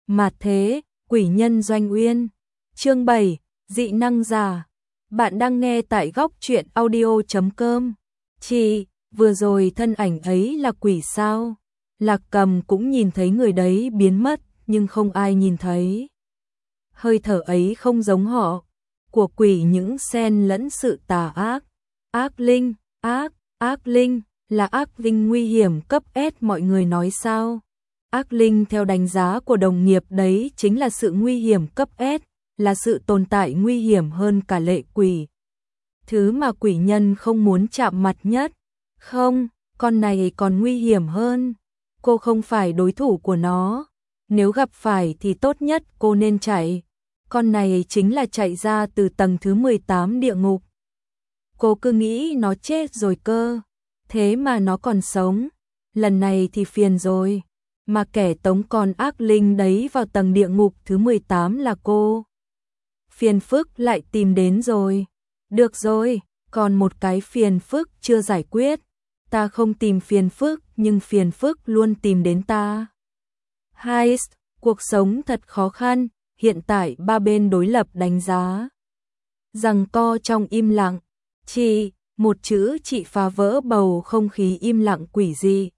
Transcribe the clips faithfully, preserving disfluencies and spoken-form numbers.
Mạt thế, quỷ nhân Doanh Uyên. Chương bảy, dị năng giả. Bạn đang nghe tại góc truyện audio chấm com. Chị, vừa rồi thân ảnh ấy là quỷ sao? Lạc Cầm cũng nhìn thấy người đấy biến mất, nhưng không ai nhìn thấy. Hơi thở ấy không giống họ, của quỷ những xen lẫn sự tà ác. Ác linh, ác, ác linh, là ác linh nguy hiểm cấp S mọi người nói sao? Ác linh theo đánh giá của đồng nghiệp đấy chính là sự nguy hiểm cấp S, là sự tồn tại nguy hiểm hơn cả lệ quỷ. Thứ mà quỷ nhân không muốn chạm mặt nhất. Không, con này còn nguy hiểm hơn. Cô không phải đối thủ của nó. Nếu gặp phải thì tốt nhất cô nên chạy. Con này chính là chạy ra từ tầng thứ mười tám địa ngục. Cô cứ nghĩ nó chết rồi cơ. Thế mà nó còn sống. Lần này thì phiền rồi. Mà kẻ tống con ác linh đấy vào tầng địa ngục thứ mười tám là cô. Phiền phức lại tìm đến rồi. Được rồi, còn một cái phiền phức chưa giải quyết. Ta không tìm phiền phức, nhưng phiền phức luôn tìm đến ta. Hai, cuộc sống thật khó khăn, hiện tại ba bên đối lập đánh giá. Giằng co trong im lặng, chị, một chữ chị phá vỡ bầu không khí im lặng quỷ dị.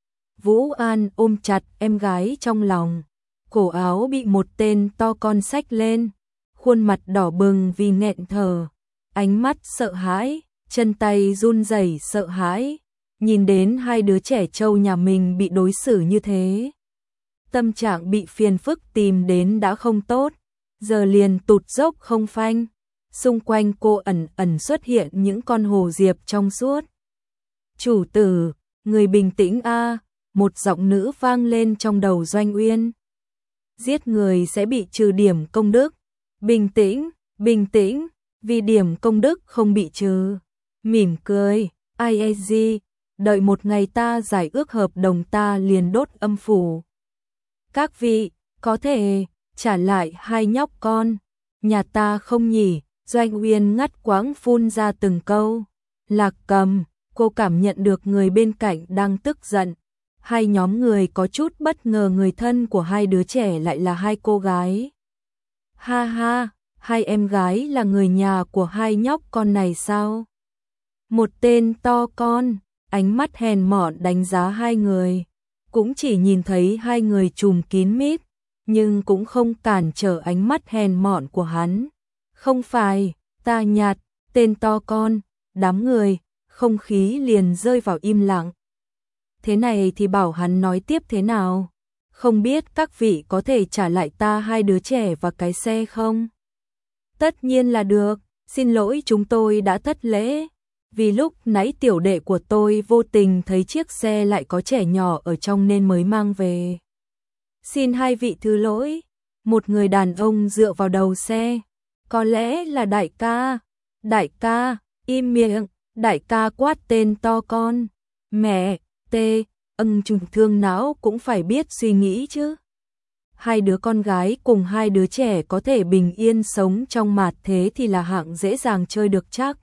Vũ An ôm chặt em gái trong lòng, cổ áo bị một tên to con xách lên, khuôn mặt đỏ bừng vì nghẹn thở, ánh mắt sợ hãi, chân tay run rẩy sợ hãi, nhìn đến hai đứa trẻ trâu nhà mình bị đối xử như thế. Tâm trạng bị phiền phức tìm đến đã không tốt, giờ liền tụt dốc không phanh, xung quanh cô ẩn ẩn xuất hiện những con hồ diệp trong suốt. Chủ tử, người bình tĩnh a. Một giọng nữ vang lên trong đầu Doanh Uyên. Giết người sẽ bị trừ điểm công đức. Bình tĩnh, bình tĩnh, vì điểm công đức không bị trừ. Mỉm cười, i a giê, đợi một ngày ta giải ước hợp đồng ta liền đốt âm phủ. Các vị, có thể trả lại hai nhóc con, nhà ta không nhỉ? Doanh Uyên ngắt quãng phun ra từng câu. Lạc Cầm, cô cảm nhận được người bên cạnh đang tức giận. Hai nhóm người có chút bất ngờ người thân của hai đứa trẻ lại là hai cô gái. Ha ha, hai em gái là người nhà của hai nhóc con này sao? Một tên to con, ánh mắt hèn mọn đánh giá hai người. Cũng chỉ nhìn thấy hai người trùm kín mít, nhưng cũng không cản trở ánh mắt hèn mọn của hắn. Không phải, ta nhạt, tên to con, đám người, không khí liền rơi vào im lặng. Thế này thì bảo hắn nói tiếp thế nào? Không biết các vị có thể trả lại ta hai đứa trẻ và cái xe không? Tất nhiên là được, xin lỗi chúng tôi đã thất lễ. Vì lúc nãy tiểu đệ của tôi vô tình thấy chiếc xe lại có trẻ nhỏ ở trong nên mới mang về. Xin hai vị thứ lỗi. Một người đàn ông dựa vào đầu xe. Có lẽ là đại ca. Đại ca, im miệng, đại ca quát tên to con. Mẹ, tê, ân trùng thương não cũng phải biết suy nghĩ chứ. Hai đứa con gái cùng hai đứa trẻ có thể bình yên sống trong mạt thế thì là hạng dễ dàng chơi được chắc.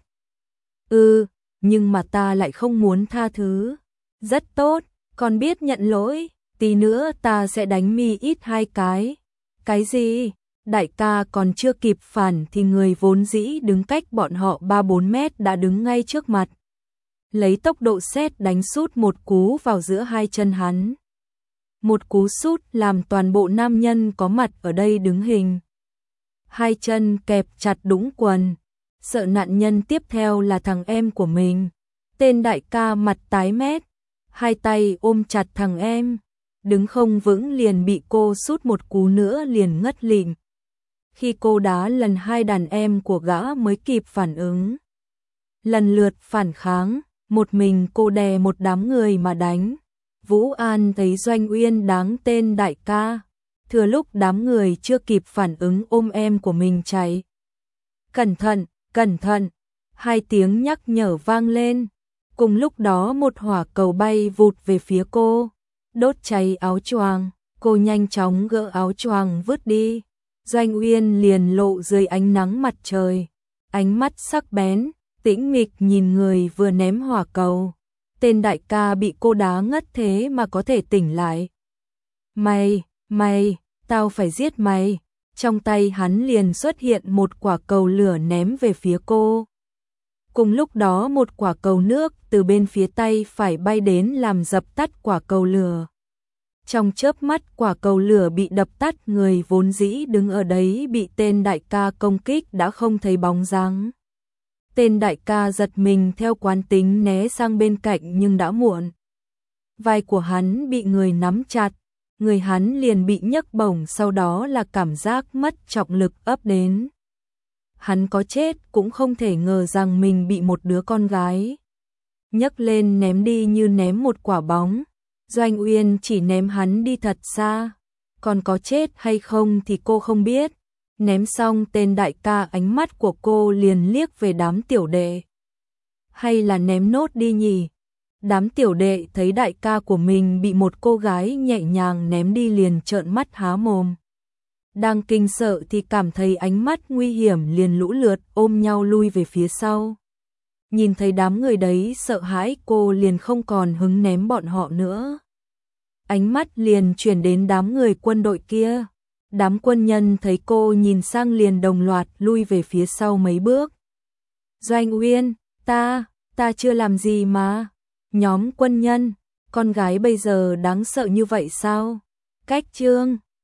Ừ, nhưng mà ta lại không muốn tha thứ. Rất tốt, con biết nhận lỗi, tí nữa ta sẽ đánh mi ít hai cái. Cái gì? Đại ca còn chưa kịp phản thì người vốn dĩ đứng cách bọn họ ba bốn mét đã đứng ngay trước mặt. Lấy tốc độ sét đánh sút một cú vào giữa hai chân hắn. Một cú sút làm toàn bộ nam nhân có mặt ở đây đứng hình. Hai chân kẹp chặt đũng quần. Sợ nạn nhân tiếp theo là thằng em của mình. Tên đại ca mặt tái mét. Hai tay ôm chặt thằng em. Đứng không vững liền bị cô sút một cú nữa liền ngất lịm. Khi cô đá lần hai đàn em của gã mới kịp phản ứng. Lần lượt phản kháng. Một mình cô đè một đám người mà đánh. Vũ An thấy Doanh Uyên đáng tên đại ca. Thừa lúc đám người chưa kịp phản ứng ôm em của mình chạy. Cẩn thận, cẩn thận. Hai tiếng nhắc nhở vang lên. Cùng lúc đó một hỏa cầu bay vụt về phía cô. Đốt cháy áo choàng. Cô nhanh chóng gỡ áo choàng vứt đi. Doanh Uyên liền lộ dưới ánh nắng mặt trời. Ánh mắt sắc bén. Tĩnh mịch nhìn người vừa ném hỏa cầu. Tên đại ca bị cô đá ngất thế mà có thể tỉnh lại. Mày, mày, tao phải giết mày. Trong tay hắn liền xuất hiện một quả cầu lửa ném về phía cô. Cùng lúc đó một quả cầu nước từ bên phía tay phải bay đến làm dập tắt quả cầu lửa. Trong chớp mắt quả cầu lửa bị đập tắt, người vốn dĩ đứng ở đấy bị tên đại ca công kích đã không thấy bóng dáng. Tên đại ca giật mình theo quán tính né sang bên cạnh nhưng đã muộn. Vai của hắn bị người nắm chặt, người hắn liền bị nhấc bổng, sau đó là cảm giác mất trọng lực ập đến. Hắn có chết cũng không thể ngờ rằng mình bị một đứa con gái nhấc lên ném đi như ném một quả bóng. Doanh Uyên chỉ ném hắn đi thật xa, còn có chết hay không thì cô không biết. Ném xong tên đại ca, ánh mắt của cô liền liếc về đám tiểu đệ. Hay là ném nốt đi nhỉ? Đám tiểu đệ thấy đại ca của mình bị một cô gái nhẹ nhàng ném đi liền trợn mắt há mồm. Đang kinh sợ thì cảm thấy ánh mắt nguy hiểm liền lũ lượt ôm nhau lui về phía sau. Nhìn thấy đám người đấy sợ hãi, cô liền không còn hứng ném bọn họ nữa. Ánh mắt liền chuyển đến đám người quân đội kia. Đám quân nhân thấy cô nhìn sang liền đồng loạt lui về phía sau mấy bước. Doanh Uyên, ta, ta chưa làm gì mà. Nhóm quân nhân, con gái bây giờ đáng sợ như vậy sao? Cách Trương